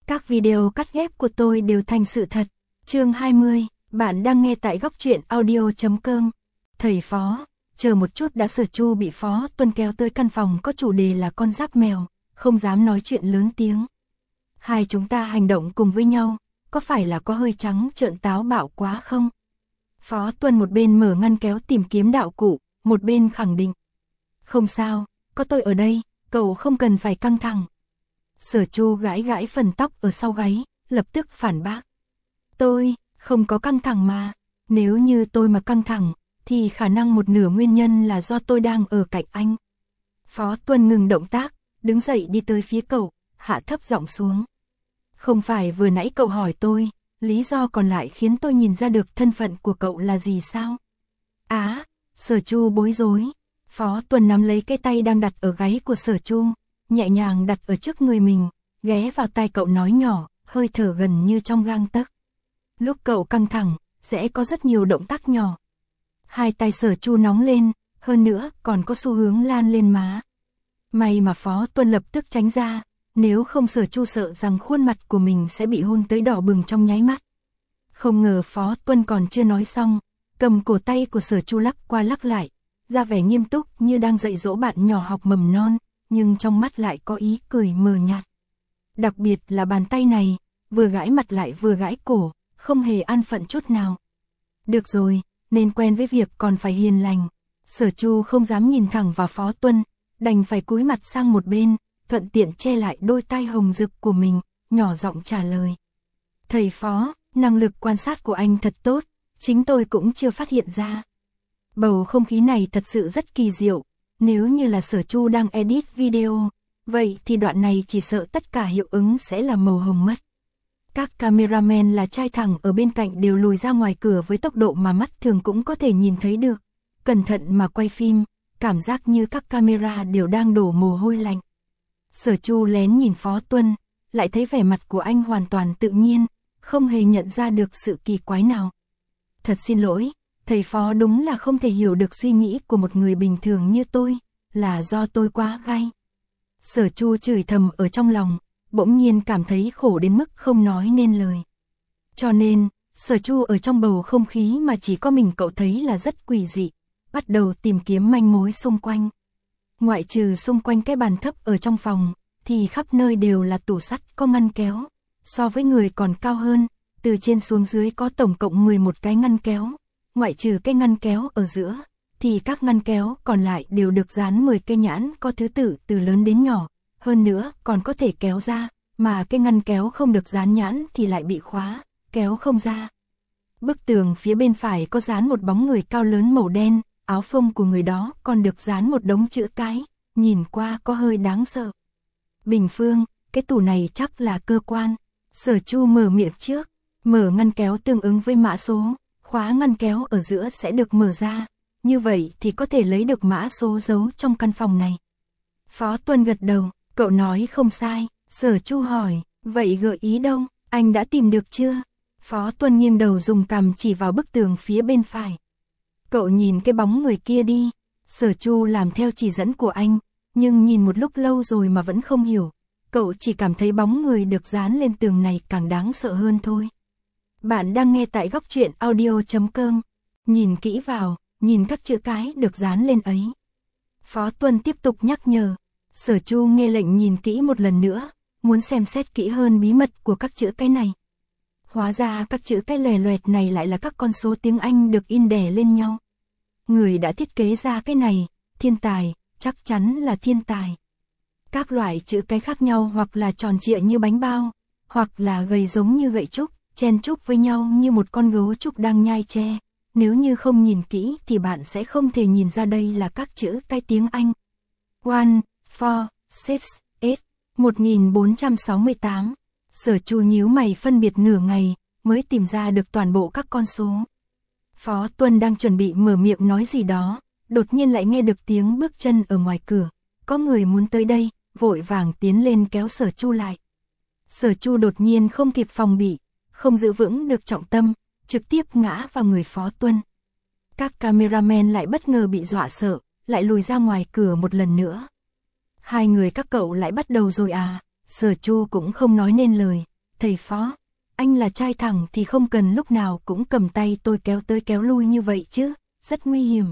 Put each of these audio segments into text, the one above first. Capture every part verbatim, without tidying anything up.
Các video cắt ghép của tôi đều thành sự thật. Chương hai mươi, bạn đang nghe tại góc truyện audio chấm com. Thầy Phó, chờ một chút đã. Sở Chu bị Phó Tuân kéo tới căn phòng có chủ đề là con giáp mèo, không dám nói chuyện lớn tiếng. Hai chúng ta hành động cùng với nhau, có phải là có hơi trắng trợn táo bạo quá không? Phó Tuân một bên mở ngăn kéo tìm kiếm đạo cụ, một bên khẳng định. Không sao, có tôi ở đây, cậu không cần phải căng thẳng. Sở Chu gãi gãi phần tóc ở sau gáy, lập tức phản bác. Tôi, không có căng thẳng mà, nếu như tôi mà căng thẳng, thì khả năng một nửa nguyên nhân là do tôi đang ở cạnh anh. Phó Tuân ngừng động tác, đứng dậy đi tới phía cậu, hạ thấp giọng xuống. Không phải vừa nãy cậu hỏi tôi, lý do còn lại khiến tôi nhìn ra được thân phận của cậu là gì sao? Á, Sở Chu bối rối. Phó Tuân nắm lấy cái tay đang đặt ở gáy của Sở Chu, nhẹ nhàng đặt ở trước người mình, ghé vào tai cậu nói nhỏ, hơi thở gần như trong gang tấc. Lúc cậu căng thẳng, sẽ có rất nhiều động tác nhỏ. Hai tay Sở Chu nóng lên, hơn nữa còn có xu hướng lan lên má. May mà Phó Tuân lập tức tránh ra, nếu không Sở Chu sợ rằng khuôn mặt của mình sẽ bị hôn tới đỏ bừng trong nháy mắt. Không ngờ Phó Tuân còn chưa nói xong, cầm cổ tay của Sở Chu lắc qua lắc lại, ra vẻ nghiêm túc như đang dạy dỗ bạn nhỏ học mầm non, nhưng trong mắt lại có ý cười mờ nhạt. Đặc biệt là bàn tay này, vừa gãi mặt lại vừa gãi cổ, không hề an phận chút nào. Được rồi, nên quen với việc còn phải hiền lành. Sở Chu không dám nhìn thẳng vào Phó Tuân, đành phải cúi mặt sang một bên, thuận tiện che lại đôi tai hồng rực của mình, nhỏ giọng trả lời. Thầy Phó, năng lực quan sát của anh thật tốt, chính tôi cũng chưa phát hiện ra. Bầu không khí này thật sự rất kỳ diệu, nếu như là Sở Chu đang edit video, vậy thì đoạn này chỉ sợ tất cả hiệu ứng sẽ là màu hồng mất. Các cameraman là trai thẳng ở bên cạnh đều lùi ra ngoài cửa với tốc độ mà mắt thường cũng có thể nhìn thấy được. Cẩn thận mà quay phim, cảm giác như các camera đều đang đổ mồ hôi lạnh. Sở Chu lén nhìn Phó Tuân, lại thấy vẻ mặt của anh hoàn toàn tự nhiên, không hề nhận ra được sự kỳ quái nào. Thật xin lỗi, thầy Phó đúng là không thể hiểu được suy nghĩ của một người bình thường như tôi, là do tôi quá gay. Sở Chu chửi thầm ở trong lòng, bỗng nhiên cảm thấy khổ đến mức không nói nên lời. Cho nên, Sở Chu ở trong bầu không khí mà chỉ có mình cậu thấy là rất quỷ dị, bắt đầu tìm kiếm manh mối xung quanh. Ngoại trừ xung quanh cái bàn thấp ở trong phòng, thì khắp nơi đều là tủ sắt có ngăn kéo. So với người còn cao hơn, từ trên xuống dưới có tổng cộng mười một cái ngăn kéo. Ngoại trừ cái ngăn kéo ở giữa, thì các ngăn kéo còn lại đều được dán mười cái nhãn có thứ tự từ lớn đến nhỏ. Hơn nữa còn có thể kéo ra, mà cái ngăn kéo không được dán nhãn thì lại bị khóa, kéo không ra. Bức tường phía bên phải có dán một bóng người cao lớn màu đen, áo phông của người đó còn được dán một đống chữ cái, nhìn qua có hơi đáng sợ. Bình Phương, cái tủ này chắc là cơ quan. Sở Chu mở miệng trước, mở ngăn kéo tương ứng với mã số, khóa ngăn kéo ở giữa sẽ được mở ra, như vậy thì có thể lấy được mã số giấu trong căn phòng này. Phó Tuân gật đầu, cậu nói không sai. Sở Chu hỏi, vậy gợi ý đâu, anh đã tìm được chưa? Phó Tuân nghiêng đầu dùng cằm chỉ vào bức tường phía bên phải. Cậu nhìn cái bóng người kia đi. Sở Chu làm theo chỉ dẫn của anh, nhưng nhìn một lúc lâu rồi mà vẫn không hiểu. Cậu chỉ cảm thấy bóng người được dán lên tường này càng đáng sợ hơn thôi. Bạn đang nghe tại góc truyện audio chấm com. Nhìn kỹ vào, nhìn các chữ cái được dán lên ấy. Phó Tuân tiếp tục nhắc nhở. Sở Chu nghe lệnh nhìn kỹ một lần nữa, muốn xem xét kỹ hơn bí mật của các chữ cái này. Hóa ra các chữ cái lòe loẹt này lại là các con số tiếng Anh được in đè lên nhau. Người đã thiết kế ra cái này, thiên tài, chắc chắn là thiên tài. Các loại chữ cái khác nhau hoặc là tròn trịa như bánh bao, hoặc là gầy giống như gậy trúc, chen chúc với nhau như một con gấu trúc đang nhai tre. Nếu như không nhìn kỹ thì bạn sẽ không thể nhìn ra đây là các chữ cái tiếng Anh. One, four, six, eight, một nghìn bốn trăm sáu mươi tám. Sở Chu nhíu mày phân biệt nửa ngày, mới tìm ra được toàn bộ các con số. Phó Tuân đang chuẩn bị mở miệng nói gì đó, đột nhiên lại nghe được tiếng bước chân ở ngoài cửa. Có người muốn tới đây, vội vàng tiến lên kéo Sở Chu lại. Sở Chu đột nhiên không kịp phòng bị, không giữ vững được trọng tâm, trực tiếp ngã vào người Phó Tuân. Các cameraman lại bất ngờ bị dọa sợ, lại lùi ra ngoài cửa một lần nữa. Hai người các cậu lại bắt đầu rồi à? Sở Chu cũng không nói nên lời, thầy Phó, anh là trai thẳng thì không cần lúc nào cũng cầm tay tôi kéo tới kéo lui như vậy chứ, rất nguy hiểm.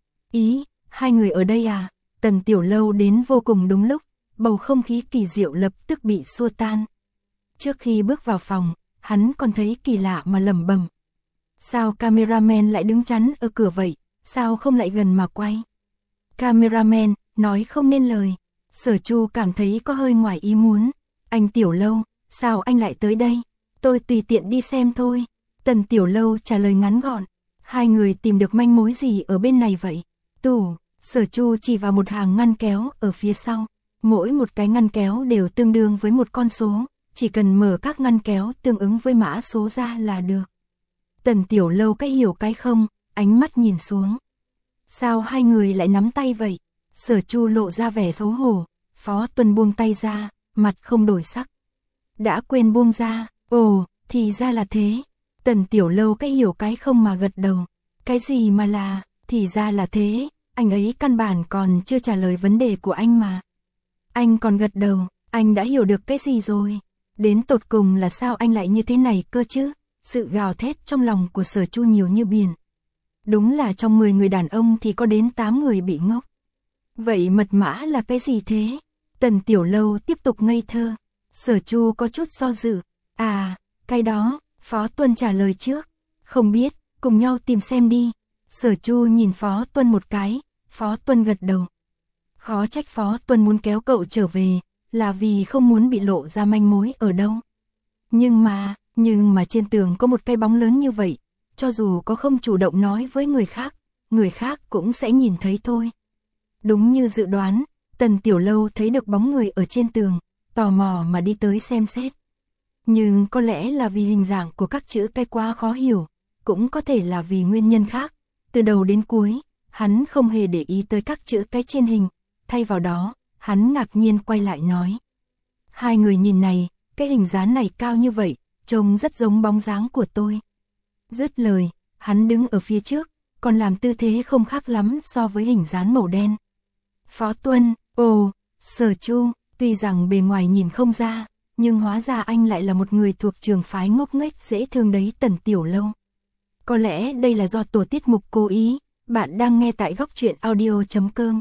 Ý, hai người ở đây à? Tần Tiểu Lâu đến vô cùng đúng lúc, bầu không khí kỳ diệu lập tức bị xua tan. Trước khi bước vào phòng, hắn còn thấy kỳ lạ mà lẩm bẩm. Sao cameraman lại đứng chắn ở cửa vậy, sao không lại gần mà quay? Cameraman, nói không nên lời. Sở Chu cảm thấy có hơi ngoài ý muốn. Anh Tiểu Lâu, sao anh lại tới đây? Tôi tùy tiện đi xem thôi. Tần Tiểu Lâu trả lời ngắn gọn. Hai người tìm được manh mối gì ở bên này vậy? Tủ, Sở Chu chỉ vào một hàng ngăn kéo ở phía sau. Mỗi một cái ngăn kéo đều tương đương với một con số, chỉ cần mở các ngăn kéo tương ứng với mã số ra là được. Tần Tiểu Lâu cái hiểu cái không, ánh mắt nhìn xuống. Sao hai người lại nắm tay vậy? Sở Chu lộ ra vẻ xấu hổ, Phó Tuân buông tay ra, mặt không đổi sắc. Đã quên buông ra, ồ, thì ra là thế. Tần Tiểu Lâu cái hiểu cái không mà gật đầu. Cái gì mà là, thì ra là thế, anh ấy căn bản còn chưa trả lời vấn đề của anh mà. Anh còn gật đầu, anh đã hiểu được cái gì rồi. Đến tột cùng là sao anh lại như thế này cơ chứ? Sự gào thét trong lòng của Sở Chu nhiều như biển. Đúng là trong mười người đàn ông thì có đến tám người bị ngốc. Vậy mật mã là cái gì thế? Tần Tiểu Lâu tiếp tục ngây thơ. Sở Chu có chút do dự. À, cái đó, Phó Tuân trả lời trước. Không biết, cùng nhau tìm xem đi. Sở Chu nhìn Phó Tuân một cái, Phó Tuân gật đầu. Khó trách Phó Tuân muốn kéo cậu trở về, là vì không muốn bị lộ ra manh mối ở đâu. Nhưng mà, nhưng mà trên tường có một cái bóng lớn như vậy, cho dù có không chủ động nói với người khác, người khác cũng sẽ nhìn thấy thôi. Đúng như dự đoán, Tần Tiểu Lâu thấy được bóng người ở trên tường, tò mò mà đi tới xem xét. Nhưng có lẽ là vì hình dạng của các chữ cái quá khó hiểu, cũng có thể là vì nguyên nhân khác. Từ đầu đến cuối, hắn không hề để ý tới các chữ cái trên hình, thay vào đó, hắn ngạc nhiên quay lại nói. Hai người nhìn này, cái hình dáng này cao như vậy, trông rất giống bóng dáng của tôi. Dứt lời, hắn đứng ở phía trước, còn làm tư thế không khác lắm so với hình dáng màu đen. Phó Tuân, ồ, Sở Chu, tuy rằng bề ngoài nhìn không ra, nhưng hóa ra anh lại là một người thuộc trường phái ngốc nghếch dễ thương đấy. Tần Tiểu Lâu. Có lẽ đây là do tổ tiết mục cố ý, bạn đang nghe tại góc truyện audio chấm com.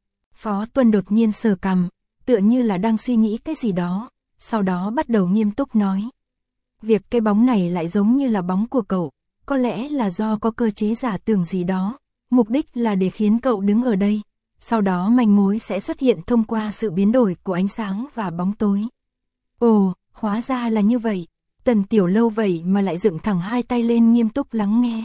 Phó Tuân đột nhiên sờ cằm, tựa như là đang suy nghĩ cái gì đó, sau đó bắt đầu nghiêm túc nói. Việc cái bóng này lại giống như là bóng của cậu, có lẽ là do có cơ chế giả tưởng gì đó, mục đích là để khiến cậu đứng ở đây, sau đó manh mối sẽ xuất hiện thông qua sự biến đổi của ánh sáng và bóng tối. Ồ, hóa ra là như vậy. Tần Tiểu Lâu vậy mà lại dựng thẳng hai tay lên nghiêm túc lắng nghe.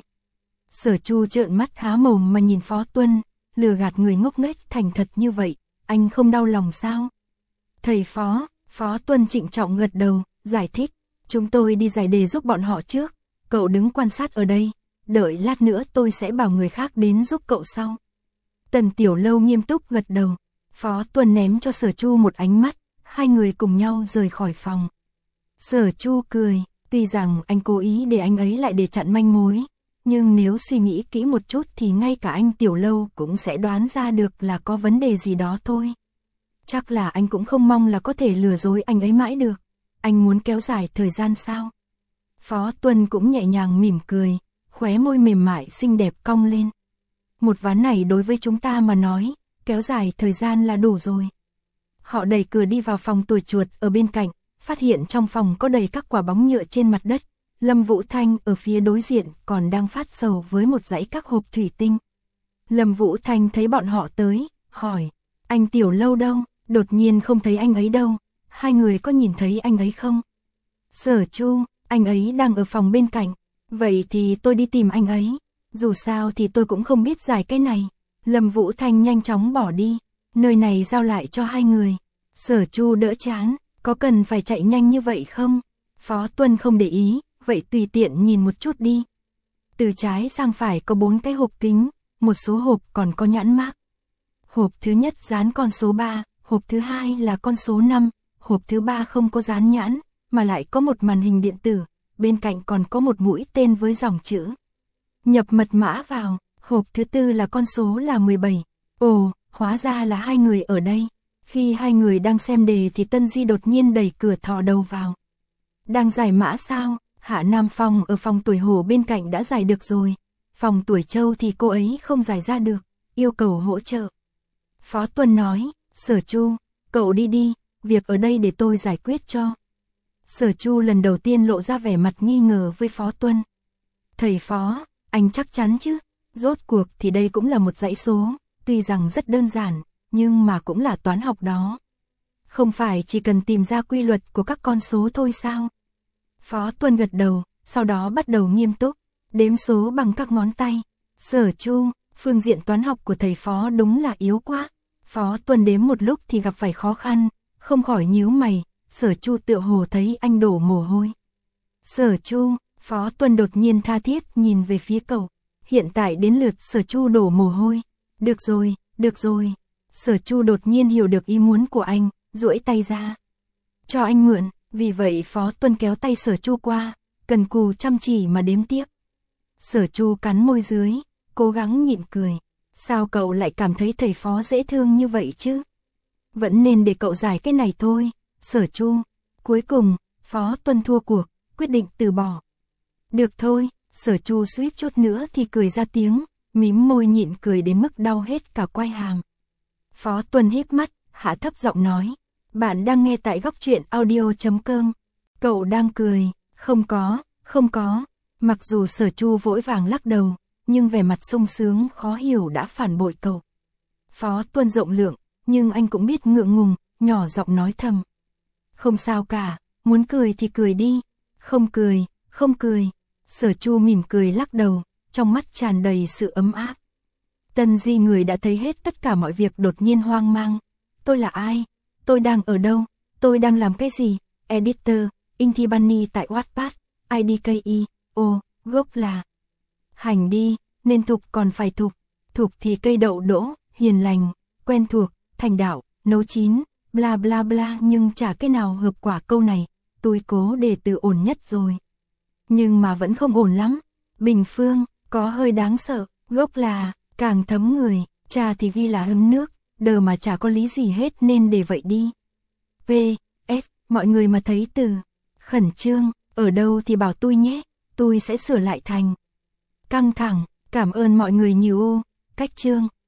Sở Chu trợn mắt há mồm mà nhìn Phó Tuân, lừa gạt người ngốc nghếch thành thật như vậy, anh không đau lòng sao? Thầy Phó, Phó Tuân trịnh trọng gật đầu, giải thích, chúng tôi đi giải đề giúp bọn họ trước, cậu đứng quan sát ở đây, đợi lát nữa tôi sẽ bảo người khác đến giúp cậu sau. Tần Tiểu Lâu nghiêm túc gật đầu, Phó Tuân ném cho Sở Chu một ánh mắt, hai người cùng nhau rời khỏi phòng. Sở Chu cười, tuy rằng anh cố ý để anh ấy lại để chặn manh mối, nhưng nếu suy nghĩ kỹ một chút thì ngay cả anh Tiểu Lâu cũng sẽ đoán ra được là có vấn đề gì đó thôi. Chắc là anh cũng không mong là có thể lừa dối anh ấy mãi được. Anh muốn kéo dài thời gian sao? Phó Tuân cũng nhẹ nhàng mỉm cười, khóe môi mềm mại xinh đẹp cong lên. Một ván này đối với chúng ta mà nói, kéo dài thời gian là đủ rồi. Họ đẩy cửa đi vào phòng tuổi chuột ở bên cạnh, phát hiện trong phòng có đầy các quả bóng nhựa trên mặt đất. Lâm Vũ Thanh ở phía đối diện còn đang phát sầu với một dãy các hộp thủy tinh. Lâm Vũ Thanh thấy bọn họ tới, hỏi, anh Tiểu Lâu đâu? Đột nhiên không thấy anh ấy đâu, hai người có nhìn thấy anh ấy không? Sở Chu, anh ấy đang ở phòng bên cạnh, vậy thì tôi đi tìm anh ấy, dù sao thì tôi cũng không biết giải cái này. Lâm Vũ Thanh nhanh chóng bỏ đi, nơi này giao lại cho hai người. Sở Chu đỡ chán, có cần phải chạy nhanh như vậy không? Phó Tuân không để ý, vậy tùy tiện nhìn một chút đi. Từ trái sang phải có bốn cái hộp kính, một số hộp còn có nhãn mác. Hộp thứ nhất dán con số ba, hộp thứ hai là con số năm, hộp thứ ba không có dán nhãn, mà lại có một màn hình điện tử, bên cạnh còn có một mũi tên với dòng chữ. Nhập mật mã vào, hộp thứ tư là con số là mười bảy. Ồ, hóa ra là hai người ở đây. Khi hai người đang xem đề thì Tân Di đột nhiên đẩy cửa thò đầu vào. Đang giải mã sao? Hạ Nam Phong ở phòng tuổi hổ bên cạnh đã giải được rồi. Phòng tuổi trâu thì cô ấy không giải ra được, yêu cầu hỗ trợ. Phó Tuân nói, Sở Chu, cậu đi đi, việc ở đây để tôi giải quyết cho. Sở Chu lần đầu tiên lộ ra vẻ mặt nghi ngờ với Phó Tuân. Thầy Phó, anh chắc chắn chứ? Rốt cuộc thì đây cũng là một dãy số, tuy rằng rất đơn giản, nhưng mà cũng là toán học đó. Không phải chỉ cần tìm ra quy luật của các con số thôi sao? Phó Tuân gật đầu, sau đó bắt đầu nghiêm túc, đếm số bằng các ngón tay. Sở Chu, phương diện toán học của thầy Phó đúng là yếu quá. Phó Tuân đếm một lúc thì gặp phải khó khăn, không khỏi nhíu mày, Sở Chu tựa hồ thấy anh đổ mồ hôi. Sở Chu, Phó Tuân đột nhiên tha thiết nhìn về phía cậu. Hiện tại đến lượt Sở Chu đổ mồ hôi. Được rồi, được rồi. Sở Chu đột nhiên hiểu được ý muốn của anh, duỗi tay ra. Cho anh mượn, vì vậy Phó Tuân kéo tay Sở Chu qua, cần cù chăm chỉ mà đếm tiếp. Sở Chu cắn môi dưới, cố gắng nhịn cười. Sao cậu lại cảm thấy thầy Phó dễ thương như vậy chứ? Vẫn nên để cậu giải cái này thôi, Sở Chu. Cuối cùng, Phó Tuân thua cuộc, quyết định từ bỏ. Được thôi, Sở Chu suýt chút nữa thì cười ra tiếng, mím môi nhịn cười đến mức đau hết cả quai hàm. Phó Tuân híp mắt, hạ thấp giọng nói, bạn đang nghe tại góc truyện audio chấm com. Cậu đang cười, không có, không có. Mặc dù Sở Chu vội vàng lắc đầu, nhưng vẻ mặt sung sướng khó hiểu đã phản bội cậu. Phó Tuân rộng lượng, nhưng anh cũng biết ngượng ngùng, nhỏ giọng nói thầm. Không sao cả, muốn cười thì cười đi. Không cười, không cười. Sở Chu mỉm cười lắc đầu, trong mắt tràn đầy sự ấm áp. Tân Di người đã thấy hết tất cả mọi việc đột nhiên hoang mang. Tôi là ai? Tôi đang ở đâu? Tôi đang làm cái gì? Editor, Inti Bunny tại Wattpad, i đê ca i, ô, gốc là. Hành đi, nên thục còn phải thục. Thục thì cây đậu đỗ, hiền lành, quen thuộc, thành đạo, nấu chín, bla bla bla, nhưng chả cái nào hợp quả câu này. Tôi cố để từ ổn nhất rồi. Nhưng mà vẫn không ổn lắm. Bình Phương, có hơi đáng sợ. Gốc là, càng thấm người. Trà thì ghi là hâm nước. Đờ mà chả có lý gì hết nên để vậy đi. vê ét, mọi người mà thấy từ khẩn trương, ở đâu thì bảo tôi nhé. Tôi sẽ sửa lại thành căng thẳng. Cảm ơn mọi người nhiều. Cách chương.